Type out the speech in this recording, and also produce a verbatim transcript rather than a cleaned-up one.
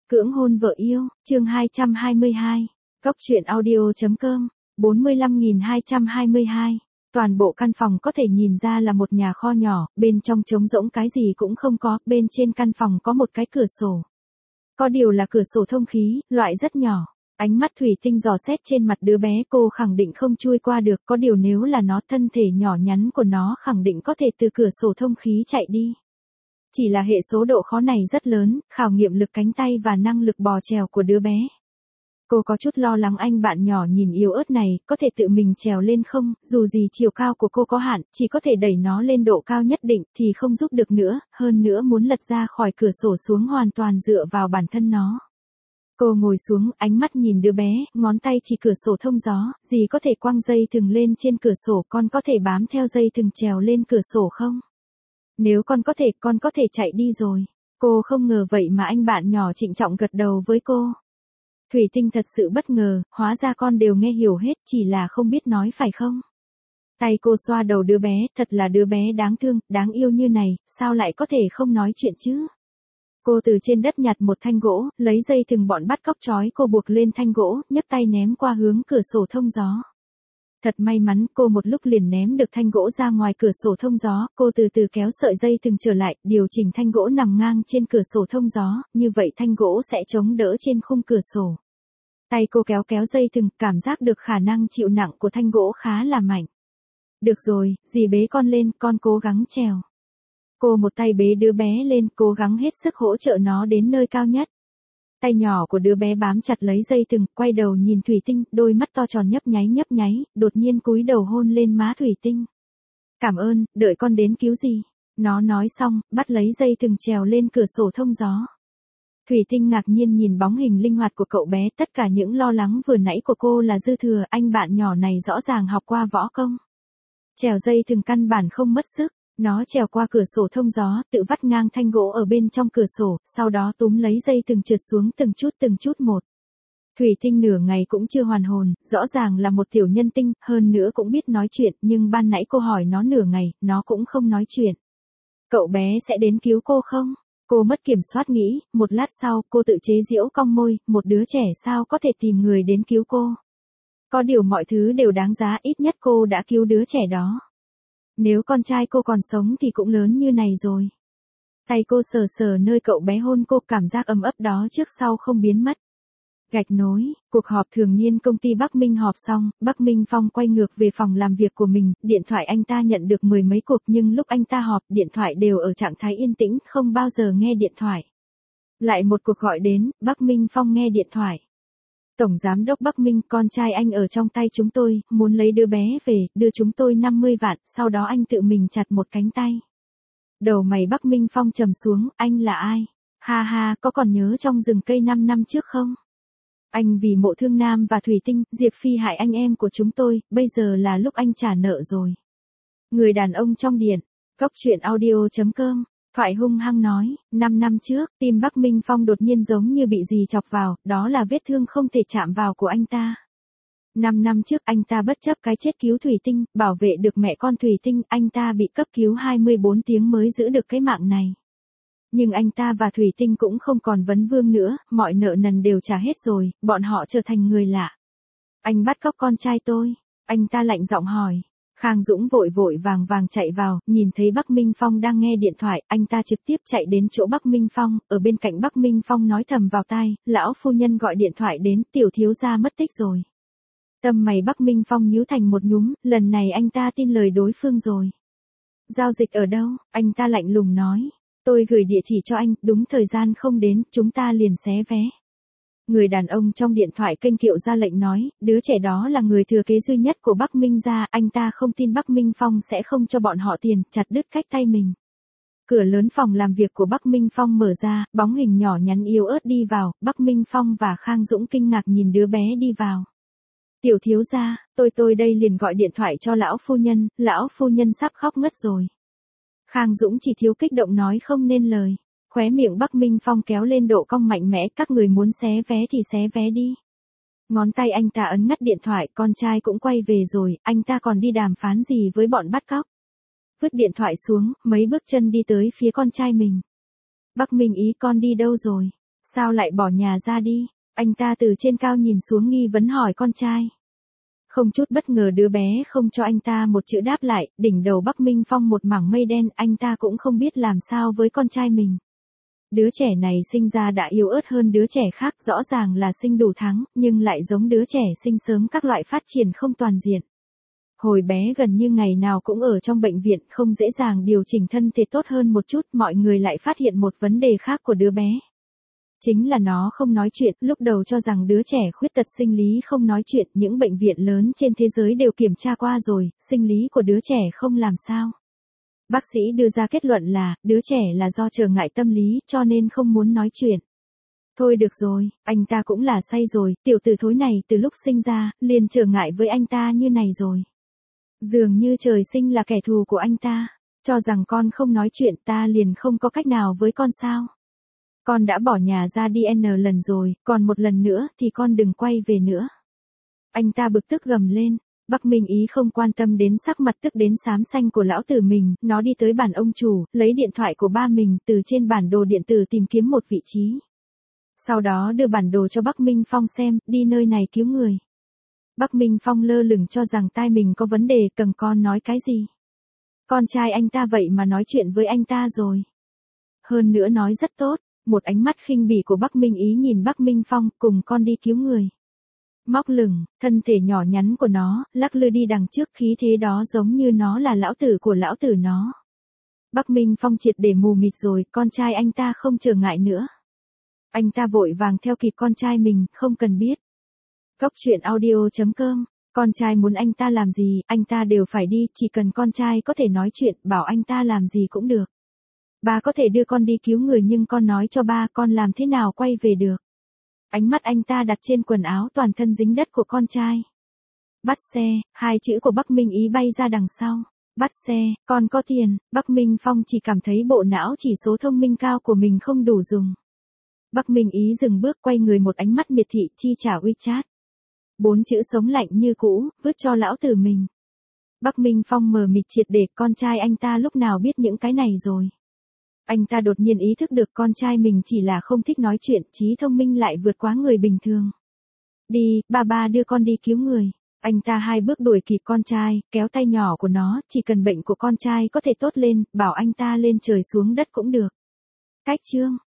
Cưỡng hôn vợ yêu, chương hai trăm hai mươi hai. Cốc truyện audio.com, bốn mươi lăm nghìn hai trăm hai mươi hai. Toàn bộ căn phòng có thể nhìn ra là một nhà kho nhỏ, bên trong trống rỗng cái gì cũng không có, bên trên căn phòng có một cái cửa sổ. Có điều là cửa sổ thông khí, loại rất nhỏ. Ánh mắt thủy tinh dò xét trên mặt đứa bé, cô khẳng định không chui qua được, có điều nếu là nó, thân thể nhỏ nhắn của nó khẳng định có thể từ cửa sổ thông khí chạy đi. Chỉ là hệ số độ khó này rất lớn, khảo nghiệm lực cánh tay và năng lực bò trèo của đứa bé. Cô có chút lo lắng anh bạn nhỏ nhìn yếu ớt này, có thể tự mình trèo lên không, dù gì chiều cao của cô có hạn, chỉ có thể đẩy nó lên độ cao nhất định, thì không giúp được nữa, hơn nữa muốn lật ra khỏi cửa sổ xuống hoàn toàn dựa vào bản thân nó. Cô ngồi xuống, ánh mắt nhìn đứa bé, ngón tay chỉ cửa sổ thông gió, gì có thể quăng dây thừng lên trên cửa sổ, con có thể bám theo dây thừng trèo lên cửa sổ không? Nếu con có thể, con có thể chạy đi rồi. Cô không ngờ vậy mà anh bạn nhỏ trịnh trọng gật đầu với cô. Thủy tinh thật sự bất ngờ, hóa ra con đều nghe hiểu hết, chỉ là không biết nói phải không? Tay cô xoa đầu đứa bé, thật là đứa bé đáng thương, đáng yêu như này, sao lại có thể không nói chuyện chứ? Cô từ trên đất nhặt một thanh gỗ, lấy dây thừng bọn bắt cóc trói cô buộc lên thanh gỗ, nhấc tay ném qua hướng cửa sổ thông gió. Thật may mắn, cô một lúc liền ném được thanh gỗ ra ngoài cửa sổ thông gió, cô từ từ kéo sợi dây thừng trở lại, điều chỉnh thanh gỗ nằm ngang trên cửa sổ thông gió, như vậy thanh gỗ sẽ chống đỡ trên khung cửa sổ. Tay cô kéo kéo dây thừng, cảm giác được khả năng chịu nặng của thanh gỗ khá là mạnh. Được rồi, dì bế con lên, con cố gắng trèo. Cô một tay bế đứa bé lên, cố gắng hết sức hỗ trợ nó đến nơi cao nhất. Tay nhỏ của đứa bé bám chặt lấy dây thừng, quay đầu nhìn thủy tinh, đôi mắt to tròn nhấp nháy nhấp nháy, đột nhiên cúi đầu hôn lên má thủy tinh. Cảm ơn, đợi con đến cứu gì. Nó nói xong, bắt lấy dây thừng trèo lên cửa sổ thông gió. Thủy tinh ngạc nhiên nhìn bóng hình linh hoạt của cậu bé, tất cả những lo lắng vừa nãy của cô là dư thừa, anh bạn nhỏ này rõ ràng học qua võ công. Trèo dây thừng căn bản không mất sức. Nó trèo qua cửa sổ thông gió, tự vắt ngang thanh gỗ ở bên trong cửa sổ, sau đó túm lấy dây từng trượt xuống từng chút từng chút một. Thủy tinh nửa ngày cũng chưa hoàn hồn, rõ ràng là một tiểu nhân tinh, hơn nữa cũng biết nói chuyện, nhưng ban nãy cô hỏi nó nửa ngày, nó cũng không nói chuyện. Cậu bé sẽ đến cứu cô không? Cô mất kiểm soát nghĩ, một lát sau, cô tự chế giễu cong môi, một đứa trẻ sao có thể tìm người đến cứu cô. Có điều mọi thứ đều đáng giá, ít nhất cô đã cứu đứa trẻ đó. Nếu con trai cô còn sống thì cũng lớn như này rồi. Tay cô sờ sờ nơi cậu bé hôn cô, cảm giác ấm ấp đó trước sau không biến mất. Gạch nối, cuộc họp thường niên công ty Bắc Minh họp xong, Bắc Minh Phong quay ngược về phòng làm việc của mình, điện thoại anh ta nhận được mười mấy cuộc nhưng lúc anh ta họp, điện thoại đều ở trạng thái yên tĩnh, không bao giờ nghe điện thoại. Lại một cuộc gọi đến, Bắc Minh Phong nghe điện thoại. Tổng Giám đốc Bắc Minh, con trai anh ở trong tay chúng tôi, muốn lấy đứa bé về, đưa chúng tôi năm mươi vạn, sau đó anh tự mình chặt một cánh tay. Đầu mày Bắc Minh Phong trầm xuống, anh là ai? Ha ha, có còn nhớ trong rừng cây năm năm trước không? Anh vì Mộ Thương Nam và Thủy Tinh, Diệp Phi hại anh em của chúng tôi, bây giờ là lúc anh trả nợ rồi. Người đàn ông trong điện, cốc truyện audio.com. Thoại hung hăng nói, năm năm trước, tim Bắc Minh Phong đột nhiên giống như bị gì chọc vào, đó là vết thương không thể chạm vào của anh ta. Năm năm trước anh ta bất chấp cái chết cứu Thủy Tinh, bảo vệ được mẹ con Thủy Tinh, anh ta bị cấp cứu hai mươi bốn tiếng mới giữ được cái mạng này. Nhưng anh ta và Thủy Tinh cũng không còn vấn vương nữa, mọi nợ nần đều trả hết rồi, bọn họ trở thành người lạ. Anh bắt cóc con trai tôi, anh ta lạnh giọng hỏi. Khang Dũng vội vội vàng vàng chạy vào, nhìn thấy Bắc Minh Phong đang nghe điện thoại, anh ta trực tiếp chạy đến chỗ Bắc Minh Phong, ở bên cạnh Bắc Minh Phong nói thầm vào tai, lão phu nhân gọi điện thoại đến, tiểu thiếu gia mất tích rồi. Tâm mày Bắc Minh Phong nhíu thành một nhúm, lần này anh ta tin lời đối phương rồi. Giao dịch ở đâu? Anh ta lạnh lùng nói. Tôi gửi địa chỉ cho anh, đúng thời gian không đến, chúng ta liền xé vé. Người đàn ông trong điện thoại kênh kiệu ra lệnh nói, đứa trẻ đó là người thừa kế duy nhất của Bắc Minh gia, anh ta không tin Bắc Minh Phong sẽ không cho bọn họ tiền, chặt đứt cách tay mình. Cửa lớn phòng làm việc của Bắc Minh Phong mở ra, bóng hình nhỏ nhắn yếu ớt đi vào, Bắc Minh Phong và Khang Dũng kinh ngạc nhìn đứa bé đi vào. Tiểu thiếu gia, tôi tôi đây liền gọi điện thoại cho lão phu nhân, lão phu nhân sắp khóc ngất rồi. Khang Dũng chỉ thiếu kích động nói không nên lời. Khóe miệng Bắc Minh Phong kéo lên độ cong mạnh mẽ, các người muốn xé vé thì xé vé đi. Ngón tay anh ta ấn ngắt điện thoại, con trai cũng quay về rồi, anh ta còn đi đàm phán gì với bọn bắt cóc. Vứt điện thoại xuống, mấy bước chân đi tới phía con trai mình. Bắc Minh ý con đi đâu rồi? Sao lại bỏ nhà ra đi? Anh ta từ trên cao nhìn xuống nghi vấn hỏi con trai. Không chút bất ngờ đứa bé không cho anh ta một chữ đáp lại, đỉnh đầu Bắc Minh Phong một mảng mây đen, anh ta cũng không biết làm sao với con trai mình. Đứa trẻ này sinh ra đã yếu ớt hơn đứa trẻ khác, rõ ràng là sinh đủ tháng, nhưng lại giống đứa trẻ sinh sớm, các loại phát triển không toàn diện. Hồi bé gần như ngày nào cũng ở trong bệnh viện, không dễ dàng điều chỉnh thân thể tốt hơn một chút, mọi người lại phát hiện một vấn đề khác của đứa bé. Chính là nó không nói chuyện, lúc đầu cho rằng đứa trẻ khuyết tật sinh lý không nói chuyện, những bệnh viện lớn trên thế giới đều kiểm tra qua rồi, sinh lý của đứa trẻ không làm sao. Bác sĩ đưa ra kết luận là, đứa trẻ là do trở ngại tâm lý, cho nên không muốn nói chuyện. Thôi được rồi, anh ta cũng là say rồi, tiểu tử thối này từ lúc sinh ra, liền trở ngại với anh ta như này rồi. Dường như trời sinh là kẻ thù của anh ta, cho rằng con không nói chuyện ta liền không có cách nào với con sao. Con đã bỏ nhà ra đi N lần rồi, còn một lần nữa thì con đừng quay về nữa. Anh ta bực tức gầm lên. Bắc Minh Ý không quan tâm đến sắc mặt tức đến xám xanh của lão tử mình, nó đi tới bàn ông chủ, lấy điện thoại của ba mình từ trên bản đồ điện tử tìm kiếm một vị trí. Sau đó đưa bản đồ cho Bắc Minh Phong xem, đi nơi này cứu người. Bắc Minh Phong lơ lửng cho rằng tai mình có vấn đề, cần con nói cái gì. Con trai anh ta vậy mà nói chuyện với anh ta rồi. Hơn nữa nói rất tốt, một ánh mắt khinh bỉ của Bắc Minh Ý nhìn Bắc Minh Phong, cùng con đi cứu người. Móc lửng, thân thể nhỏ nhắn của nó, lắc lư đi đằng trước, khí thế đó giống như nó là lão tử của lão tử nó. Bắc Minh Phong triệt để mù mịt rồi, con trai anh ta không trở ngại nữa. Anh ta vội vàng theo kịp con trai mình, không cần biết. Góc truyện audio chấm com, con trai muốn anh ta làm gì, anh ta đều phải đi, chỉ cần con trai có thể nói chuyện, bảo anh ta làm gì cũng được. Ba có thể đưa con đi cứu người nhưng con nói cho ba con làm thế nào quay về được. Ánh mắt anh ta đặt trên quần áo toàn thân dính đất của con trai. Bắt xe, hai chữ của Bắc Minh Ý bay ra đằng sau. Bắt xe, con có tiền, Bắc Minh Phong chỉ cảm thấy bộ não chỉ số thông minh cao của mình không đủ dùng. Bắc Minh Ý dừng bước quay người một ánh mắt miệt thị, chi trả WeChat. Bốn chữ sống lạnh như cũ, vứt cho lão tử mình. Bắc Minh Phong mờ mịt triệt để, con trai anh ta lúc nào biết những cái này rồi. Anh ta đột nhiên ý thức được con trai mình chỉ là không thích nói chuyện, trí thông minh lại vượt quá người bình thường. Đi, ba ba đưa con đi cứu người. Anh ta hai bước đuổi kịp con trai, kéo tay nhỏ của nó, chỉ cần bệnh của con trai có thể tốt lên, bảo anh ta lên trời xuống đất cũng được. Cách chương